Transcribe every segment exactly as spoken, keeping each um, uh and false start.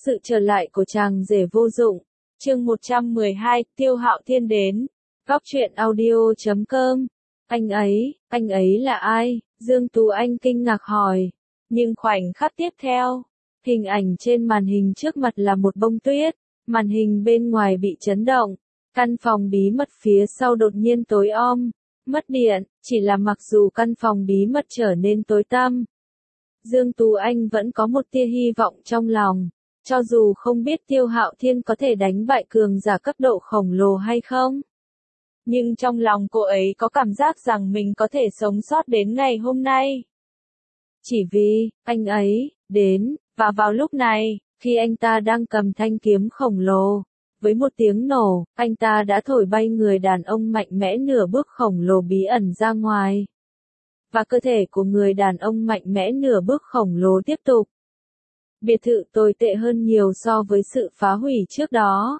Sự trở lại của chàng rể vô dụng. Chương một trăm mười hai, Tiêu Hạo Thiên đến. Góc truyện audio chấm com. Anh ấy, anh ấy là ai? Dương Tú Anh kinh ngạc hỏi. Nhưng khoảnh khắc tiếp theo, hình ảnh trên màn hình trước mặt là một bông tuyết, màn hình bên ngoài bị chấn động, căn phòng bí mật phía sau đột nhiên tối om, mất điện, chỉ là mặc dù căn phòng bí mật trở nên tối tăm, Dương Tú Anh vẫn có một tia hy vọng trong lòng, cho dù không biết Tiêu Hạo Thiên có thể đánh bại cường giả cấp độ khổng lồ hay không. Nhưng trong lòng cô ấy có cảm giác rằng mình có thể sống sót đến ngày hôm nay. Chỉ vì, anh ấy, đến, và vào lúc này, khi anh ta đang cầm thanh kiếm khổng lồ, với một tiếng nổ, anh ta đã thổi bay người đàn ông mạnh mẽ nửa bước khổng lồ bí ẩn ra ngoài. Và cơ thể của người đàn ông mạnh mẽ nửa bước khổng lồ tiếp tục. Biệt thự tồi tệ hơn nhiều so với sự phá hủy trước đó.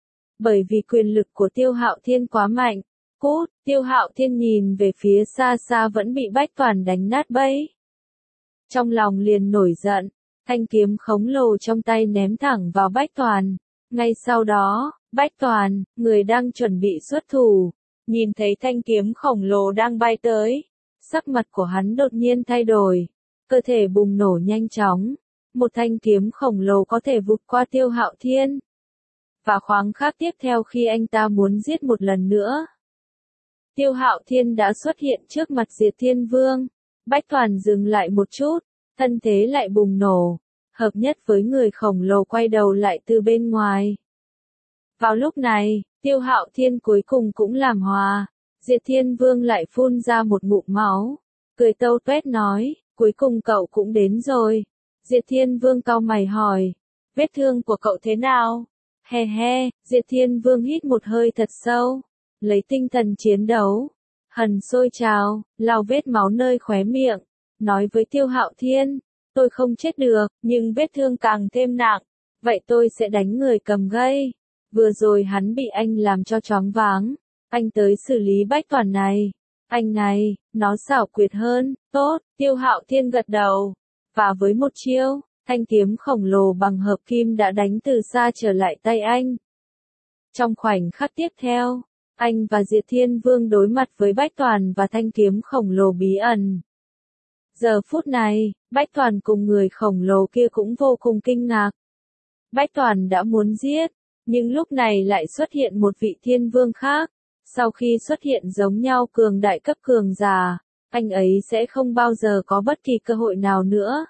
Bởi vì quyền lực của Tiêu Hạo Thiên quá mạnh, cút, Tiêu Hạo Thiên nhìn về phía xa xa vẫn bị Bách Toàn đánh nát bấy. Trong lòng liền nổi giận, thanh kiếm khổng lồ trong tay ném thẳng vào Bách Toàn. Ngay sau đó, Bách Toàn, người đang chuẩn bị xuất thủ, nhìn thấy thanh kiếm khổng lồ đang bay tới. Sắc mặt của hắn đột nhiên thay đổi, cơ thể bùng nổ nhanh chóng. Một thanh kiếm khổng lồ có thể vụt qua Tiêu Hạo Thiên. Và khoảnh khắc tiếp theo khi anh ta muốn giết một lần nữa, Tiêu Hạo Thiên đã xuất hiện trước mặt Diệt Thiên Vương. Bách Toàn dừng lại một chút, thân thế lại bùng nổ, hợp nhất với người khổng lồ quay đầu lại từ bên ngoài. Vào lúc này, Tiêu Hạo Thiên cuối cùng cũng làm hòa, Diệt Thiên Vương lại phun ra một ngụm máu, cười tâu tuét nói, cuối cùng cậu cũng đến rồi. Diệt Thiên Vương cau mày hỏi, vết thương của cậu thế nào? He he, Diệt Thiên Vương hít một hơi thật sâu, lấy tinh thần chiến đấu, hần sôi trào, lau vết máu nơi khóe miệng, nói với Tiêu Hạo Thiên, tôi không chết được, nhưng vết thương càng thêm nặng, vậy tôi sẽ đánh người cầm gây. Vừa rồi hắn bị anh làm cho choáng váng, anh tới xử lý Bách Toàn này. Anh này, nó xảo quyệt hơn, tốt, Tiêu Hạo Thiên gật đầu. Và với một chiêu, thanh kiếm khổng lồ bằng hợp kim đã đánh từ xa trở lại tay anh. Trong khoảnh khắc tiếp theo, anh và Diệt Thiên Vương đối mặt với Bách Toàn và thanh kiếm khổng lồ bí ẩn. Giờ phút này, Bách Toàn cùng người khổng lồ kia cũng vô cùng kinh ngạc. Bách Toàn đã muốn giết, nhưng lúc này lại xuất hiện một vị Thiên Vương khác. Sau khi xuất hiện giống nhau cường đại cấp cường giả, anh ấy sẽ không bao giờ có bất kỳ cơ hội nào nữa.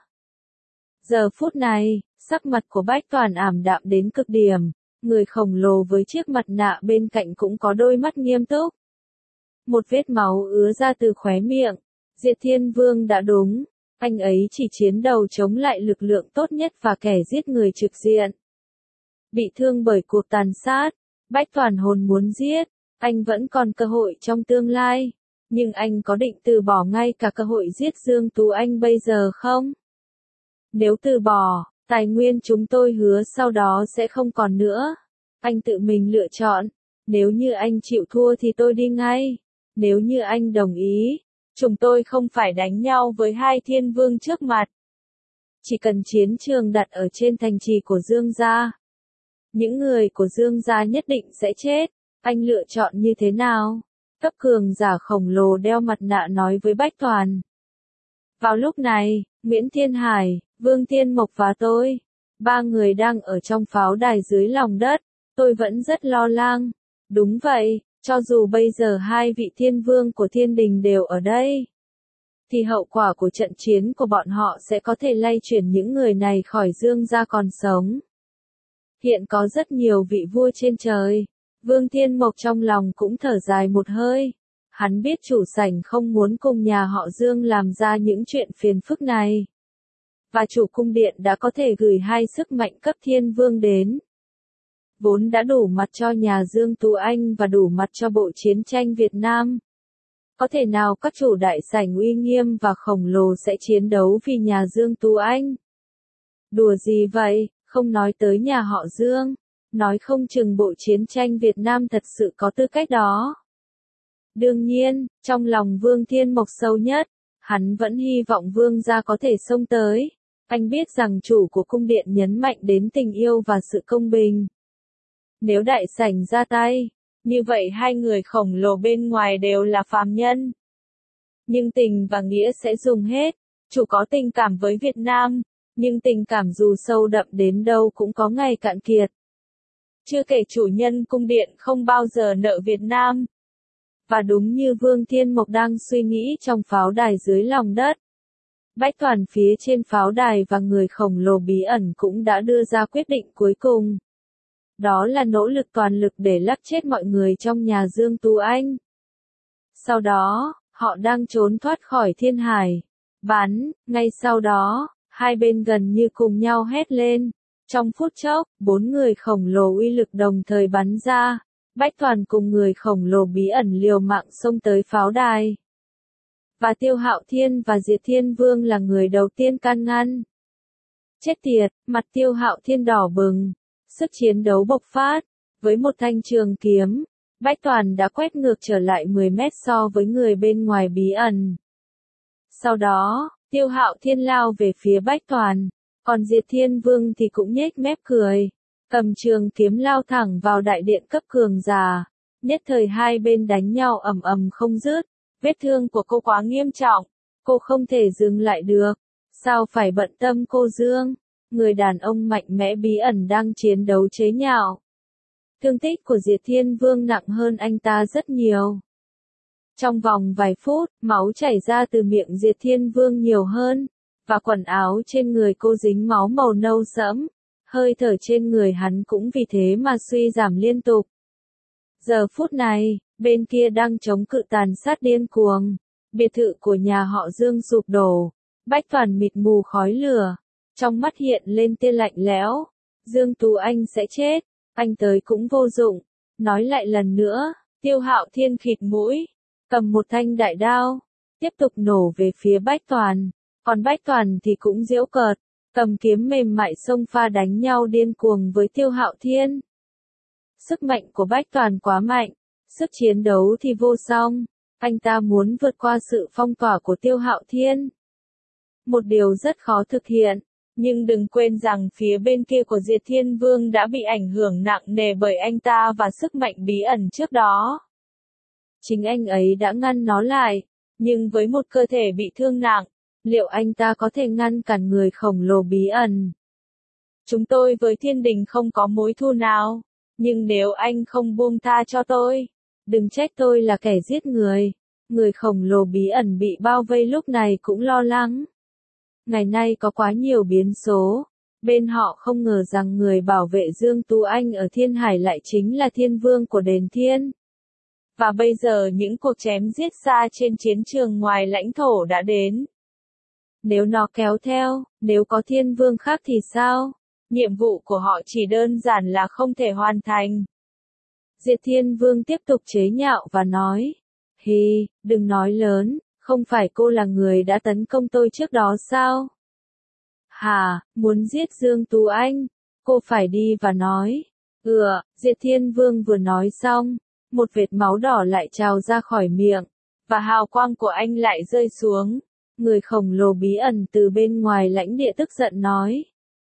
Giờ phút này, sắc mặt của Bách Toàn ảm đạm đến cực điểm, người khổng lồ với chiếc mặt nạ bên cạnh cũng có đôi mắt nghiêm túc. Một vết máu ứa ra từ khóe miệng, Diệt Thiên Vương đã đúng, anh ấy chỉ chiến đầu chống lại lực lượng tốt nhất và kẻ giết người trực diện. Bị thương bởi cuộc tàn sát, Bách Toàn hồn muốn giết, anh vẫn còn cơ hội trong tương lai. Nhưng anh có định từ bỏ ngay cả cơ hội giết Dương Tú Anh bây giờ không? Nếu từ bỏ, tài nguyên chúng tôi hứa sau đó sẽ không còn nữa. Anh tự mình lựa chọn. Nếu như anh chịu thua thì tôi đi ngay. Nếu như anh đồng ý, chúng tôi không phải đánh nhau với hai thiên vương trước mặt. Chỉ cần chiến trường đặt ở trên thành trì của Dương gia. Những người của Dương gia nhất định sẽ chết. Anh lựa chọn như thế nào? Cấp cường giả khổng lồ đeo mặt nạ nói với Bách Toàn. Vào lúc này, Nguyễn Thiên Hải, Vương Thiên Mộc và tôi, ba người đang ở trong pháo đài dưới lòng đất, tôi vẫn rất lo lắng. Đúng vậy, cho dù bây giờ hai vị thiên vương của thiên đình đều ở đây, thì hậu quả của trận chiến của bọn họ sẽ có thể lay chuyển những người này khỏi Dương gia còn sống. Hiện có rất nhiều vị vua trên trời. Vương Thiên Mộc trong lòng cũng thở dài một hơi. Hắn biết chủ sảnh không muốn cùng nhà họ Dương làm ra những chuyện phiền phức này. Và chủ cung điện đã có thể gửi hai sức mạnh cấp thiên vương đến. Vốn đã đủ mặt cho nhà Dương Tú Anh và đủ mặt cho bộ chiến tranh Việt Nam. Có thể nào các chủ đại sảnh uy nghiêm và khổng lồ sẽ chiến đấu vì nhà Dương Tú Anh? Đùa gì vậy, không nói tới nhà họ Dương. Nói không chừng bộ chiến tranh Việt Nam thật sự có tư cách đó. Đương nhiên, trong lòng Vương Thiên Mộc sâu nhất, hắn vẫn hy vọng Vương gia có thể xông tới. Anh biết rằng chủ của cung điện nhấn mạnh đến tình yêu và sự công bình. Nếu đại sảnh ra tay, như vậy hai người khổng lồ bên ngoài đều là phàm nhân. Nhưng tình và nghĩa sẽ dùng hết. Chủ có tình cảm với Việt Nam, nhưng tình cảm dù sâu đậm đến đâu cũng có ngày cạn kiệt. Chưa kể chủ nhân cung điện không bao giờ nợ Việt Nam. Và đúng như Vương Thiên Mộc đang suy nghĩ trong pháo đài dưới lòng đất, Bách Toàn phía trên pháo đài và người khổng lồ bí ẩn cũng đã đưa ra quyết định cuối cùng. Đó là nỗ lực toàn lực để lắc chết mọi người trong nhà Dương Tú Anh. Sau đó, họ đang trốn thoát khỏi thiên hải. Bắn, ngay sau đó, hai bên gần như cùng nhau hét lên. Trong phút chốc, bốn người khổng lồ uy lực đồng thời bắn ra. Bách Toàn cùng người khổng lồ bí ẩn liều mạng xông tới pháo đài. Và Tiêu Hạo Thiên và Diệt Thiên Vương là người đầu tiên can ngăn. Chết tiệt, mặt Tiêu Hạo Thiên đỏ bừng. Sức chiến đấu bộc phát. Với một thanh trường kiếm, Bách Toàn đã quét ngược trở lại mười mét so với người bên ngoài bí ẩn. Sau đó, Tiêu Hạo Thiên lao về phía Bách Toàn. Còn Diệt Thiên Vương thì cũng nhếch mép cười. Cầm trường kiếm lao thẳng vào đại điện cấp cường giả. Nhất thời hai bên đánh nhau ầm ầm không dứt. Vết thương của cô quá nghiêm trọng. Cô không thể dừng lại được. Sao phải bận tâm cô Dương? Người đàn ông mạnh mẽ bí ẩn đang chiến đấu chế nhạo. Thương tích của Diệt Thiên Vương nặng hơn anh ta rất nhiều. Trong vòng vài phút, máu chảy ra từ miệng Diệt Thiên Vương nhiều hơn. Và quần áo trên người cô dính máu màu nâu sẫm. Hơi thở trên người hắn cũng vì thế mà suy giảm liên tục. Giờ phút này, bên kia đang chống cự tàn sát điên cuồng. Biệt thự của nhà họ Dương sụp đổ. Bách Toàn mịt mù khói lửa. Trong mắt hiện lên tia lạnh lẽo. Dương Tú Anh sẽ chết. Anh tới cũng vô dụng. Nói lại lần nữa, Tiêu Hạo Thiên khịt mũi. Cầm một thanh đại đao. Tiếp tục nổ về phía Bách Toàn. Còn Bách Toàn thì cũng giễu cợt. Cầm kiếm mềm mại xông pha đánh nhau điên cuồng với Tiêu Hạo Thiên. Sức mạnh của Bách Toàn quá mạnh. Sức chiến đấu thì vô song. Anh ta muốn vượt qua sự phong tỏa của Tiêu Hạo Thiên. Một điều rất khó thực hiện. Nhưng đừng quên rằng phía bên kia của Diệt Thiên Vương đã bị ảnh hưởng nặng nề bởi anh ta và sức mạnh bí ẩn trước đó. Chính anh ấy đã ngăn nó lại. Nhưng với một cơ thể bị thương nặng, liệu anh ta có thể ngăn cản người khổng lồ bí ẩn? Chúng tôi với Thiên Đình không có mối thù nào. Nhưng nếu anh không buông tha cho tôi, đừng trách tôi là kẻ giết người. Người khổng lồ bí ẩn bị bao vây lúc này cũng lo lắng. Ngày nay có quá nhiều biến số. Bên họ không ngờ rằng người bảo vệ Dương Tú Anh ở Thiên Hải lại chính là Thiên Vương của Đền Thiên. Và bây giờ những cuộc chém giết xa trên chiến trường ngoài lãnh thổ đã đến. Nếu nó kéo theo, nếu có Thiên Vương khác thì sao? Nhiệm vụ của họ chỉ đơn giản là không thể hoàn thành. Diệt Thiên Vương tiếp tục chế nhạo và nói. Hì, đừng nói lớn, không phải cô là người đã tấn công tôi trước đó sao? Hà, muốn giết Dương Tú Anh, cô phải đi và nói. Ừ, Diệt Thiên Vương vừa nói xong, một vệt máu đỏ lại trào ra khỏi miệng, và hào quang của anh lại rơi xuống. Người khổng lồ bí ẩn từ bên ngoài lãnh địa tức giận nói.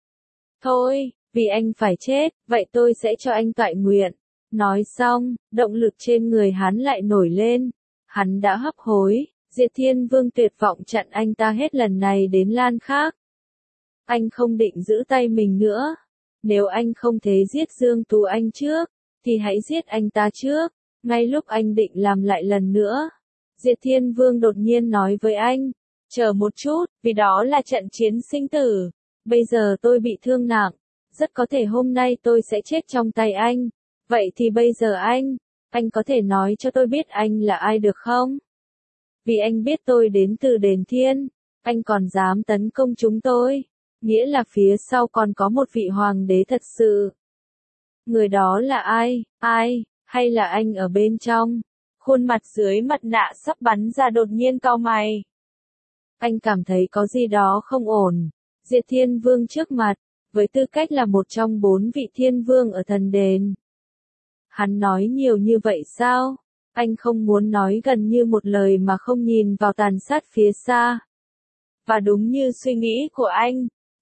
Thôi, vì anh phải chết, vậy tôi sẽ cho anh toại nguyện. Nói xong, động lực trên người hắn lại nổi lên. Hắn đã hấp hối, Diệt Thiên Vương tuyệt vọng chặn anh ta hết lần này đến lan khác. Anh không định giữ tay mình nữa. Nếu anh không thể giết Dương Tú Anh trước, thì hãy giết anh ta trước. Ngay lúc anh định làm lại lần nữa, Diệt Thiên Vương đột nhiên nói với anh. Chờ một chút, vì đó là trận chiến sinh tử. Bây giờ tôi bị thương nặng. Rất có thể hôm nay tôi sẽ chết trong tay anh. Vậy thì bây giờ anh, anh có thể nói cho tôi biết anh là ai được không? Vì anh biết tôi đến từ Đền Thiên, anh còn dám tấn công chúng tôi. Nghĩa là phía sau còn có một vị hoàng đế thật sự. Người đó là ai, ai, hay là anh ở bên trong? Khuôn mặt dưới mặt nạ sắp bắn ra đột nhiên cau mày. Anh cảm thấy có gì đó không ổn. Diệt Thiên Vương trước mặt, với tư cách là một trong bốn vị Thiên Vương ở thần đền. Hắn nói nhiều như vậy sao? Anh không muốn nói gần như một lời mà không nhìn vào tàn sát phía xa. Và đúng như suy nghĩ của anh,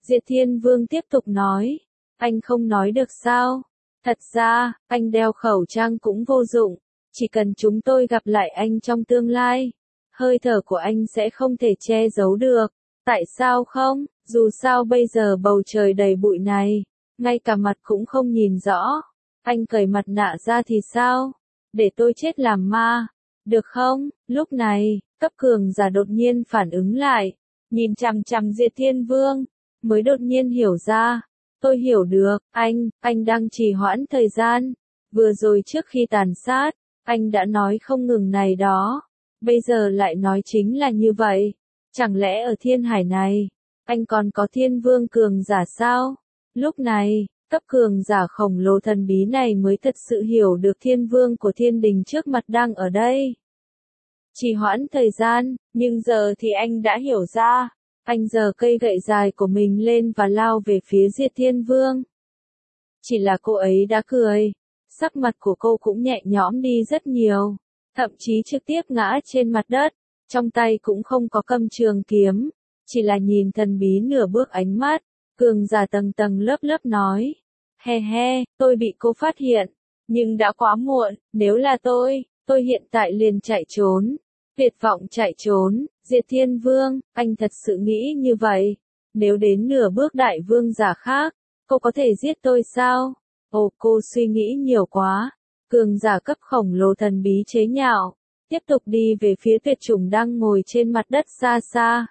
Diệt Thiên Vương tiếp tục nói. Anh không nói được sao? Thật ra, anh đeo khẩu trang cũng vô dụng. Chỉ cần chúng tôi gặp lại anh trong tương lai, hơi thở của anh sẽ không thể che giấu được. Tại sao không? Dù sao bây giờ bầu trời đầy bụi này, ngay cả mặt cũng không nhìn rõ. Anh cởi mặt nạ ra thì sao? Để tôi chết làm ma, được không? Lúc này, cấp cường giả đột nhiên phản ứng lại, nhìn chằm chằm Diệt Thiên Vương, mới đột nhiên hiểu ra. Tôi hiểu được, anh, anh đang trì hoãn thời gian. Vừa rồi trước khi tàn sát, anh đã nói không ngừng này đó. Bây giờ lại nói chính là như vậy. Chẳng lẽ ở thiên hải này, anh còn có thiên vương cường giả sao? Lúc này, cấp cường giả khổng lồ thần bí này mới thật sự hiểu được thiên vương của thiên đình trước mặt đang ở đây. Trì hoãn thời gian, nhưng giờ thì anh đã hiểu ra. Anh giơ cây gậy dài của mình lên và lao về phía Diệt Thiên Vương. Chỉ là cô ấy đã cười. Sắc mặt của cô cũng nhẹ nhõm đi rất nhiều. Thậm chí trực tiếp ngã trên mặt đất. Trong tay cũng không có cầm trường kiếm. Chỉ là nhìn thần bí nửa bước ánh mắt. Cường giả tầng tầng lớp lớp nói. He he, tôi bị cô phát hiện. Nhưng đã quá muộn, nếu là tôi, tôi hiện tại liền chạy trốn. Tuyệt vọng chạy trốn. Diệt Thiên Vương, anh thật sự nghĩ như vậy. Nếu đến nửa bước đại vương giả khác, cô có thể giết tôi sao? Ồ, cô suy nghĩ nhiều quá. Cường giả cấp khổng lồ thần bí chế nhạo. Tiếp tục đi về phía tuyệt chủng đang ngồi trên mặt đất xa xa.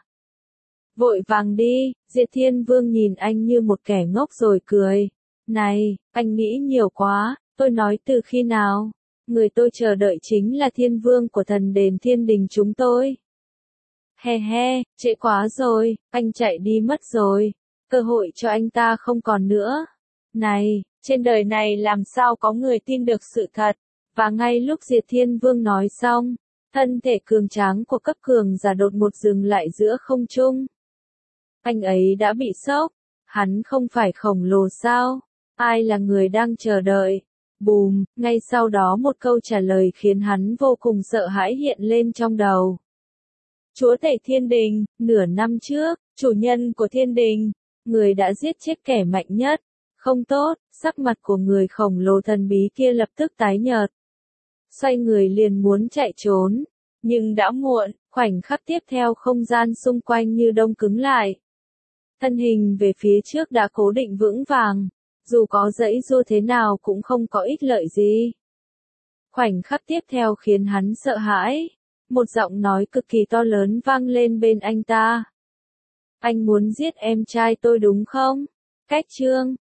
Vội vàng đi, Diệt Thiên Vương nhìn anh như một kẻ ngốc rồi cười. Này, anh nghĩ nhiều quá, tôi nói từ khi nào? Người tôi chờ đợi chính là Thiên Vương của thần đền thiên đình chúng tôi. He he, trễ quá rồi, anh chạy đi mất rồi, cơ hội cho anh ta không còn nữa. Này, trên đời này làm sao có người tin được sự thật, và ngay lúc Diệt Thiên Vương nói xong, thân thể cường tráng của cấp cường giả đột một dừng lại giữa không trung. Anh ấy đã bị sốc, hắn không phải khổng lồ sao, ai là người đang chờ đợi. Bùm, ngay sau đó một câu trả lời khiến hắn vô cùng sợ hãi hiện lên trong đầu. Chúa tể thiên đình, nửa năm trước, chủ nhân của thiên đình, người đã giết chết kẻ mạnh nhất. Không tốt, sắc mặt của người khổng lồ thần bí kia lập tức tái nhợt. Xoay người liền muốn chạy trốn, nhưng đã muộn, khoảnh khắc tiếp theo không gian xung quanh như đông cứng lại. Thân hình về phía trước đã cố định vững vàng, dù có giãy giụa thế nào cũng không có ích lợi gì. Khoảnh khắc tiếp theo khiến hắn sợ hãi. Một giọng nói cực kỳ to lớn vang lên bên anh ta. Anh muốn giết em trai tôi đúng không? Cách chương,